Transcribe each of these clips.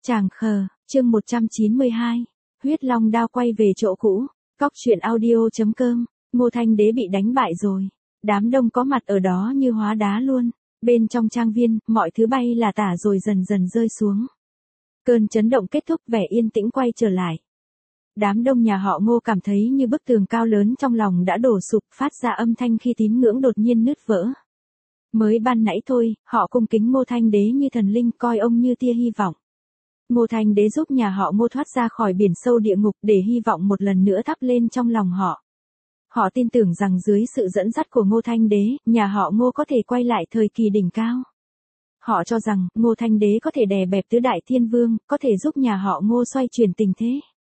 Chàng khờ, chương 192. Huyết Long đao quay về chỗ cũ. Cóc truyện audio.com. Ngô Thanh Đế bị đánh bại rồi. Đám đông có mặt ở đó như hóa đá luôn. Bên trong trang viên, mọi thứ bay là tả rồi dần dần rơi xuống. Cơn chấn động kết thúc, vẻ yên tĩnh quay trở lại. Đám đông nhà họ Ngô cảm thấy như bức tường cao lớn trong lòng đã đổ sụp, phát ra âm thanh khi tín ngưỡng đột nhiên nứt vỡ. Mới ban nãy thôi, họ cung kính Ngô Thanh Đế như thần linh, coi ông như tia hy vọng. Ngô Thanh Đế giúp nhà họ Ngô thoát ra khỏi biển sâu địa ngục để hy vọng một lần nữa thắp lên trong lòng họ. Họ tin tưởng rằng dưới sự dẫn dắt của Ngô Thanh Đế, nhà họ Ngô có thể quay lại thời kỳ đỉnh cao. Họ cho rằng Ngô Thanh Đế có thể đè bẹp tứ đại thiên vương, có thể giúp nhà họ Ngô xoay chuyển tình thế.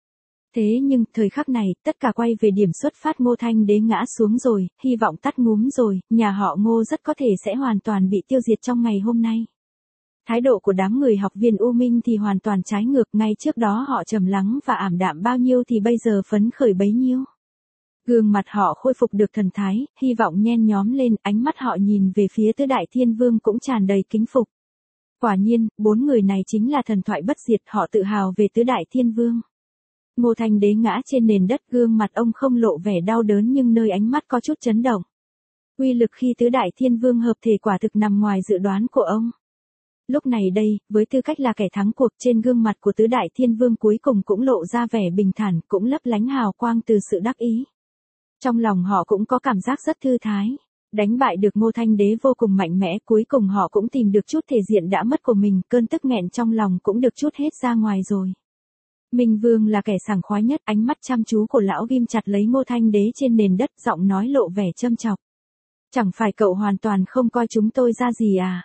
Thế nhưng, thời khắc này, tất cả quay về điểm xuất phát. Ngô Thanh Đế ngã xuống rồi, hy vọng tắt ngúm rồi, nhà họ Ngô rất có thể sẽ hoàn toàn bị tiêu diệt trong ngày hôm nay. Thái độ của đám người học viên U Minh thì hoàn toàn trái ngược, ngay trước đó họ trầm lắng và ảm đạm bao nhiêu thì bây giờ phấn khởi bấy nhiêu. Gương mặt họ khôi phục được thần thái, hy vọng nhen nhóm lên, ánh mắt họ nhìn về phía tứ đại thiên vương cũng tràn đầy kính phục. Quả nhiên, 4 người này chính là thần thoại bất diệt, họ tự hào về tứ đại thiên vương. Ngô Thanh Đế ngã trên nền đất, gương mặt ông không lộ vẻ đau đớn nhưng nơi ánh mắt có chút chấn động. Uy lực khi tứ đại thiên vương hợp thể quả thực nằm ngoài dự đoán của ông. Lúc này đây, với tư cách là kẻ thắng cuộc, trên gương mặt của tứ đại thiên vương cuối cùng cũng lộ ra vẻ bình thản, cũng lấp lánh hào quang từ sự đắc ý. Trong lòng họ cũng có cảm giác rất thư thái. Đánh bại được Ngô Thanh Đế vô cùng mạnh mẽ, cuối cùng họ cũng tìm được chút thể diện đã mất của mình, cơn tức nghẹn trong lòng cũng được trút hết ra ngoài rồi. Minh Vương là kẻ sảng khoái nhất, ánh mắt chăm chú của lão ghim chặt lấy Ngô Thanh Đế trên nền đất, giọng nói lộ vẻ châm chọc. Chẳng phải cậu hoàn toàn không coi chúng tôi ra gì à?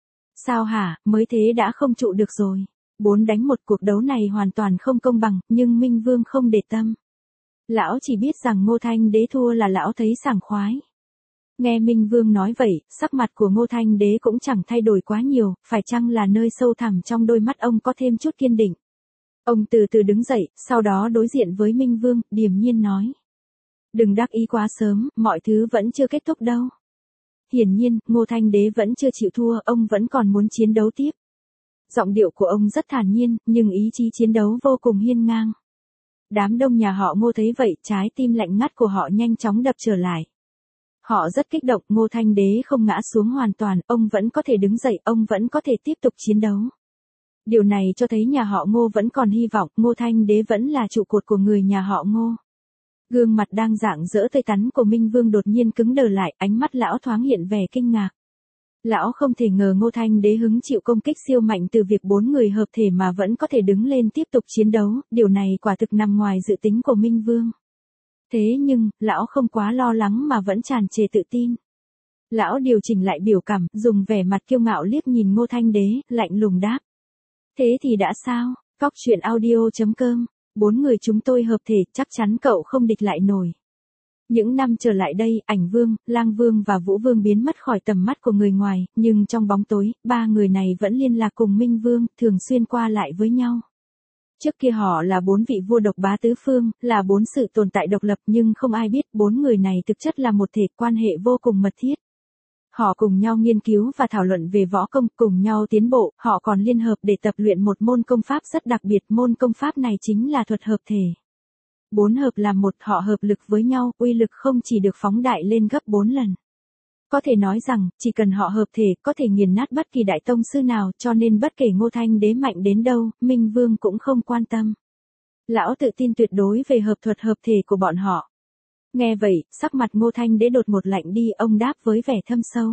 Sao hả, mới thế đã không trụ được rồi. 4 đánh 1 cuộc đấu này hoàn toàn không công bằng, nhưng Minh Vương không để tâm. Lão chỉ biết rằng Ngô Thanh Đế thua là lão thấy sảng khoái. Nghe Minh Vương nói vậy, sắc mặt của Ngô Thanh Đế cũng chẳng thay đổi quá nhiều, phải chăng là nơi sâu thẳm trong đôi mắt ông có thêm chút kiên định. Ông từ từ đứng dậy, sau đó đối diện với Minh Vương, điềm nhiên nói. Đừng đắc ý quá sớm, mọi thứ vẫn chưa kết thúc đâu. Hiển nhiên, Ngô Thanh Đế vẫn chưa chịu thua, ông vẫn còn muốn chiến đấu tiếp. Giọng điệu của ông rất thản nhiên, nhưng ý chí chiến đấu vô cùng hiên ngang. Đám đông nhà họ Ngô thấy vậy, trái tim lạnh ngắt của họ nhanh chóng đập trở lại. Họ rất kích động, Ngô Thanh Đế không ngã xuống hoàn toàn, ông vẫn có thể đứng dậy, ông vẫn có thể tiếp tục chiến đấu. Điều này cho thấy nhà họ Ngô vẫn còn hy vọng, Ngô Thanh Đế vẫn là trụ cột của người nhà họ Ngô. Gương mặt đang rạng rỡ tươi tắn của Minh Vương đột nhiên cứng đờ lại, ánh mắt lão thoáng hiện vẻ kinh ngạc. Lão không thể ngờ Ngô Thanh Đế hứng chịu công kích siêu mạnh từ việc 4 người hợp thể mà vẫn có thể đứng lên tiếp tục chiến đấu, điều này quả thực nằm ngoài dự tính của Minh Vương. Thế nhưng, lão không quá lo lắng mà vẫn tràn trề tự tin. Lão điều chỉnh lại biểu cảm, dùng vẻ mặt kiêu ngạo liếc nhìn Ngô Thanh Đế, lạnh lùng đáp. Thế thì đã sao, cóc truyện audio.com, 4 người chúng tôi hợp thể, chắc chắn cậu không địch lại nổi. Những năm trở lại đây, Ảnh Vương, Lang Vương và Vũ Vương biến mất khỏi tầm mắt của người ngoài, nhưng trong bóng tối, 3 người này vẫn liên lạc cùng Minh Vương, thường xuyên qua lại với nhau. Trước kia họ là 4 vị vua độc bá tứ phương, là 4 sự tồn tại độc lập, nhưng không ai biết 4 người này thực chất là một thể, quan hệ vô cùng mật thiết. Họ cùng nhau nghiên cứu và thảo luận về võ công, cùng nhau tiến bộ, họ còn liên hợp để tập luyện một môn công pháp rất đặc biệt, môn công pháp này chính là thuật hợp thể. 4 hợp làm một, họ hợp lực với nhau, uy lực không chỉ được phóng đại lên gấp 4 lần. Có thể nói rằng, chỉ cần họ hợp thể, có thể nghiền nát bất kỳ đại tông sư nào, cho nên bất kể Ngô Thanh Đế mạnh đến đâu, Minh Vương cũng không quan tâm. Lão tự tin tuyệt đối về hợp thuật hợp thể của bọn họ. Nghe vậy, sắc mặt Ngô Thanh Đế đột một lạnh đi, ông đáp với vẻ thâm sâu.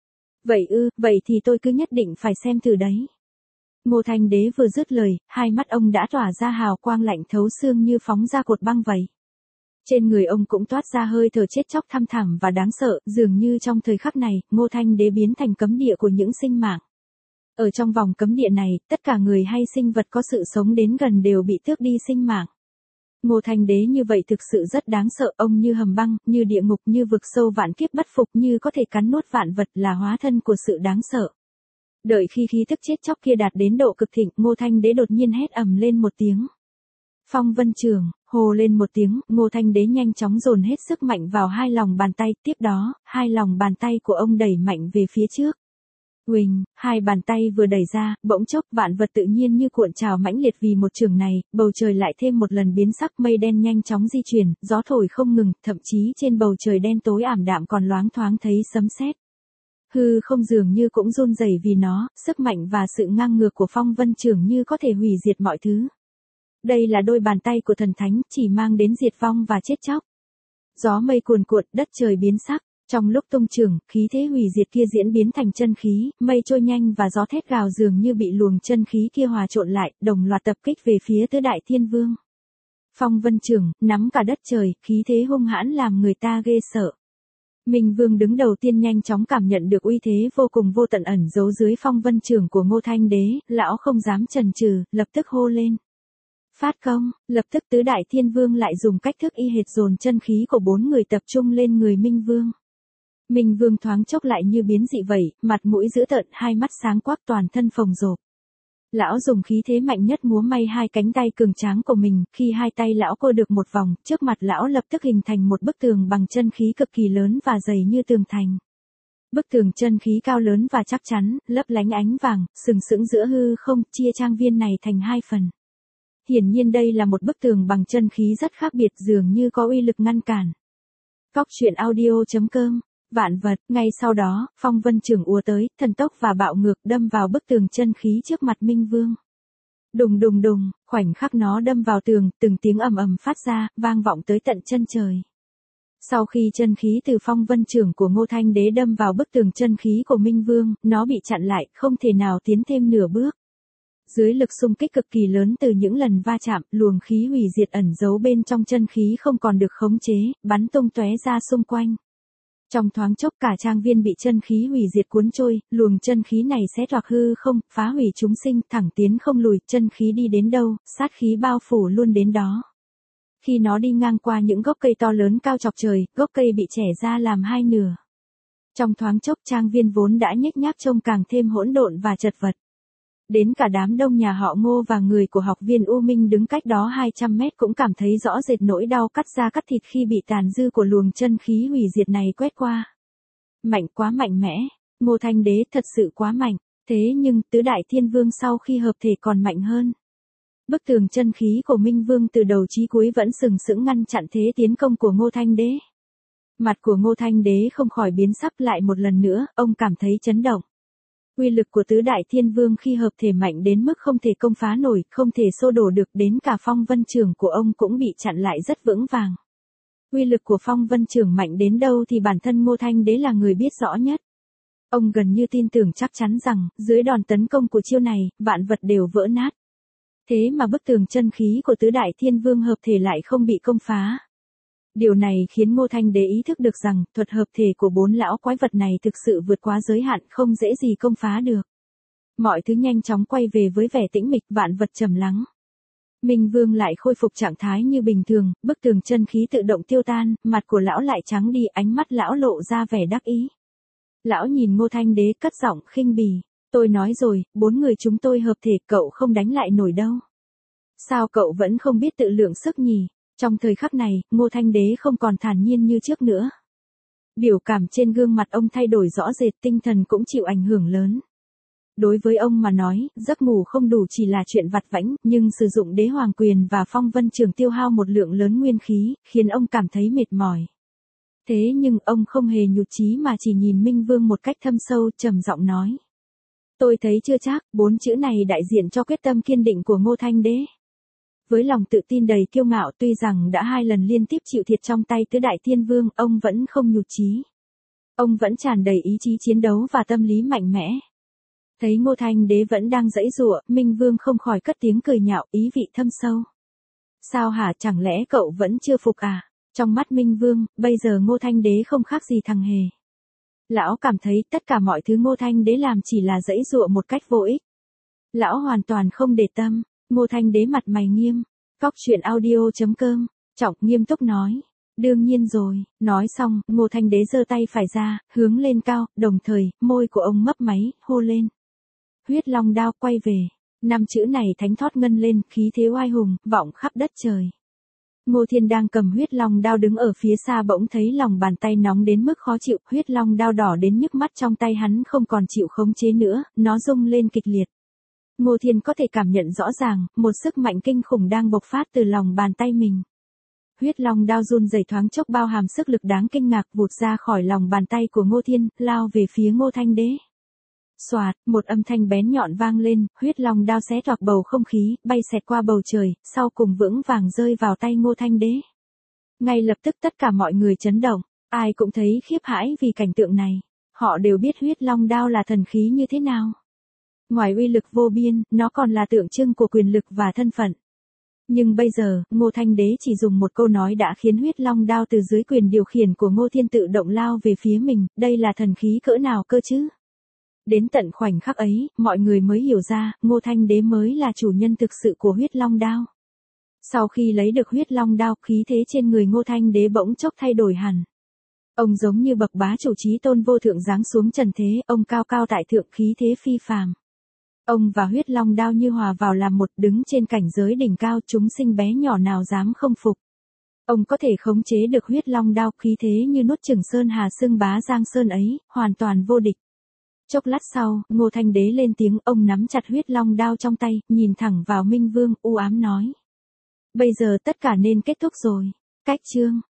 Vậy thì tôi cứ nhất định phải xem thử đấy. Ngô Thanh Đế vừa dứt lời, hai mắt ông đã tỏa ra hào quang lạnh thấu xương như phóng ra cột băng vậy. Trên người ông cũng toát ra hơi thở chết chóc thăm thẳm và đáng sợ, dường như trong thời khắc này, Ngô Thanh Đế biến thành cấm địa của những sinh mạng. Ở trong vòng cấm địa này, tất cả người hay sinh vật có sự sống đến gần đều bị tước đi sinh mạng. Ngô Thanh Đế như vậy thực sự rất đáng sợ, ông như hầm băng, như địa ngục, như vực sâu vạn kiếp bất phục, như có thể cắn nuốt vạn vật, là hóa thân của sự đáng sợ. Đợi khi khí tức chết chóc kia đạt đến độ cực thịnh, Ngô Thanh Đế đột nhiên hét ầm lên một tiếng. Phong Vân Trường, hồ lên một tiếng, Ngô Thanh Đế nhanh chóng dồn hết sức mạnh vào hai lòng bàn tay, tiếp đó, hai lòng bàn tay của ông đẩy mạnh về phía trước. Huỳnh, hai bàn tay vừa đẩy ra, bỗng chốc vạn vật tự nhiên như cuộn trào mãnh liệt vì một chưởng này, bầu trời lại thêm một lần biến sắc, mây đen nhanh chóng di chuyển, gió thổi không ngừng, thậm chí trên bầu trời đen tối ảm đạm còn loáng thoáng thấy sấm sét. Hư không dường như cũng run rẩy vì nó, sức mạnh và sự ngang ngược của phong vân chưởng như có thể hủy diệt mọi thứ. Đây là đôi bàn tay của thần thánh, chỉ mang đến diệt vong và chết chóc. Gió mây cuồn cuộn, đất trời biến sắc. Trong lúc tung chưởng, khí thế hủy diệt kia diễn biến thành chân khí, mây trôi nhanh và gió thét gào dường như bị luồng chân khí kia hòa trộn lại, đồng loạt tập kích về phía tứ đại thiên vương. Phong vân chưởng, nắm cả đất trời, khí thế hung hãn làm người ta ghê sợ. Minh Vương đứng đầu tiên nhanh chóng cảm nhận được uy thế vô cùng vô tận ẩn giấu dưới phong vân chưởng của Ngô Thanh Đế, lão không dám chần chừ, lập tức hô lên. Phát công, lập tức tứ đại thiên vương lại dùng cách thức y hệt dồn chân khí của 4 người tập trung lên người Minh Vương. Minh Vương thoáng chốc lại như biến dị vậy, mặt mũi dữ tợn, hai mắt sáng quắc, toàn thân phồng rộp. Lão dùng khí thế mạnh nhất múa may hai cánh tay cường tráng của mình, khi hai tay lão cô được một vòng, trước mặt lão lập tức hình thành một bức tường bằng chân khí cực kỳ lớn và dày như tường thành. Bức tường chân khí cao lớn và chắc chắn, lấp lánh ánh vàng, sừng sững giữa hư không, chia trang viên này thành 2 phần. Hiển nhiên đây là một bức tường bằng chân khí rất khác biệt, dường như có uy lực ngăn cản. Cóc truyện audio.com. Vạn vật, ngay sau đó, phong vân chưởng ùa tới, thần tốc và bạo ngược đâm vào bức tường chân khí trước mặt Minh Vương. Đùng đùng đùng, khoảnh khắc nó đâm vào tường, từng tiếng ầm ầm phát ra, vang vọng tới tận chân trời. Sau khi chân khí từ phong vân chưởng của Ngô Thanh Đế đâm vào bức tường chân khí của Minh Vương, nó bị chặn lại, không thể nào tiến thêm nửa bước. Dưới lực xung kích cực kỳ lớn từ những lần va chạm, luồng khí hủy diệt ẩn giấu bên trong chân khí không còn được khống chế, bắn tung tóe ra xung quanh. Trong thoáng chốc cả trang viên bị chân khí hủy diệt cuốn trôi, luồng chân khí này xé toạc hư không, phá hủy chúng sinh, thẳng tiến không lùi, chân khí đi đến đâu, sát khí bao phủ luôn đến đó. Khi nó đi ngang qua những gốc cây to lớn cao chọc trời, gốc cây bị chẻ ra làm 2 nửa. Trong thoáng chốc trang viên vốn đã nhếch nhác trông càng thêm hỗn độn và chật vật. Đến cả đám đông nhà họ Ngô và người của học viên U Minh đứng cách đó 200 mét cũng cảm thấy rõ rệt nỗi đau cắt da cắt thịt khi bị tàn dư của luồng chân khí hủy diệt này quét qua. Mạnh quá mạnh mẽ, Ngô Thanh Đế thật sự quá mạnh, thế nhưng tứ đại thiên vương sau khi hợp thể còn mạnh hơn. Bức tường chân khí của Minh Vương từ đầu chí cuối vẫn sừng sững ngăn chặn thế tiến công của Ngô Thanh Đế. Mặt của Ngô Thanh Đế không khỏi biến sắc lại một lần nữa, ông cảm thấy chấn động. Uy lực của tứ đại thiên vương khi hợp thể mạnh đến mức không thể công phá nổi, không thể xô đổ được, đến cả phong vân chưởng của ông cũng bị chặn lại rất vững vàng. Uy lực của phong vân chưởng mạnh đến đâu thì bản thân Ngô Thanh Đế là người biết rõ nhất. Ông gần như tin tưởng chắc chắn rằng, dưới đòn tấn công của chiêu này, vạn vật đều vỡ nát. Thế mà bức tường chân khí của tứ đại thiên vương hợp thể lại không bị công phá. Điều này khiến Ngô Thanh Đế ý thức được rằng, thuật hợp thể của 4 lão quái vật này thực sự vượt quá giới hạn, không dễ gì công phá được. Mọi thứ nhanh chóng quay về với vẻ tĩnh mịch, vạn vật trầm lắng. Minh Vương lại khôi phục trạng thái như bình thường, bức tường chân khí tự động tiêu tan, mặt của lão lại trắng đi, ánh mắt lão lộ ra vẻ đắc ý. Lão nhìn Ngô Thanh Đế cất giọng khinh bỉ, tôi nói rồi, 4 người chúng tôi hợp thể, cậu không đánh lại nổi đâu. Sao cậu vẫn không biết tự lượng sức nhỉ? Trong thời khắc này, Ngô Thanh Đế không còn thản nhiên như trước nữa. Biểu cảm trên gương mặt ông thay đổi rõ rệt, tinh thần cũng chịu ảnh hưởng lớn. Đối với ông mà nói, giấc ngủ không đủ chỉ là chuyện vặt vãnh, nhưng sử dụng đế hoàng quyền và phong vân trường tiêu hao một lượng lớn nguyên khí, khiến ông cảm thấy mệt mỏi. Thế nhưng ông không hề nhụt chí mà chỉ nhìn Minh Vương một cách thâm sâu, trầm giọng nói. Tôi thấy chưa chắc, 4 chữ này đại diện cho quyết tâm kiên định của Ngô Thanh Đế. Với lòng tự tin đầy kiêu ngạo, tuy rằng đã 2 lần liên tiếp chịu thiệt trong tay tứ đại thiên vương, ông vẫn không nhụt chí. Ông vẫn tràn đầy ý chí chiến đấu và tâm lý mạnh mẽ. Thấy Ngô Thanh Đế vẫn đang giãy giụa, Minh Vương không khỏi cất tiếng cười nhạo, ý vị thâm sâu. Sao hả, chẳng lẽ cậu vẫn chưa phục à? Trong mắt Minh Vương, bây giờ Ngô Thanh Đế không khác gì thằng hề. Lão cảm thấy tất cả mọi thứ Ngô Thanh Đế làm chỉ là giãy giụa một cách vô ích. Lão hoàn toàn không để tâm. Ngô Thanh Đế mặt mày nghiêm. Cóc truyện audio.com. Trọng nghiêm túc nói. Đương nhiên rồi. Nói xong, Ngô Thanh Đế giơ tay phải ra, hướng lên cao, đồng thời, môi của ông mấp máy, hô lên. Huyết Long đao quay về. 5 chữ này thánh thót ngân lên, khí thế oai hùng, vọng khắp đất trời. Ngô Thiên đang cầm huyết long đao đứng ở phía xa bỗng thấy lòng bàn tay nóng đến mức khó chịu, huyết long đao đỏ đến nhức mắt trong tay hắn không còn chịu khống chế nữa, nó rung lên kịch liệt. Ngô Thiên có thể cảm nhận rõ ràng, một sức mạnh kinh khủng đang bộc phát từ lòng bàn tay mình. Huyết long đao run rẩy thoáng chốc bao hàm sức lực đáng kinh ngạc vụt ra khỏi lòng bàn tay của Ngô Thiên, lao về phía Ngô Thanh Đế. Xoạt, một âm thanh bén nhọn vang lên, huyết long đao xé toạc bầu không khí, bay xẹt qua bầu trời, sau cùng vững vàng rơi vào tay Ngô Thanh Đế. Ngay lập tức tất cả mọi người chấn động, ai cũng thấy khiếp hãi vì cảnh tượng này. Họ đều biết huyết long đao là thần khí như thế nào. Ngoài uy lực vô biên, nó còn là tượng trưng của quyền lực và thân phận. Nhưng bây giờ, Ngô Thanh Đế chỉ dùng một câu nói đã khiến huyết long đao từ dưới quyền điều khiển của Ngô Thiên tự động lao về phía mình, đây là thần khí cỡ nào cơ chứ? Đến tận khoảnh khắc ấy, mọi người mới hiểu ra, Ngô Thanh Đế mới là chủ nhân thực sự của huyết long đao. Sau khi lấy được huyết long đao, khí thế trên người Ngô Thanh Đế bỗng chốc thay đổi hẳn. Ông giống như bậc bá chủ chí tôn vô thượng giáng xuống trần thế, ông cao cao tại thượng khí thế phi phàm. Ông và huyết long đao như hòa vào làm một, đứng trên cảnh giới đỉnh cao, chúng sinh bé nhỏ nào dám không phục. Ông có thể khống chế được huyết long đao, khí thế như nuốt chửng sơn hà xưng bá giang sơn ấy, hoàn toàn vô địch. Chốc lát sau, Ngô Thanh Đế lên tiếng, ông nắm chặt huyết long đao trong tay, nhìn thẳng vào Minh Vương, u ám nói. Bây giờ tất cả nên kết thúc rồi. Cách chương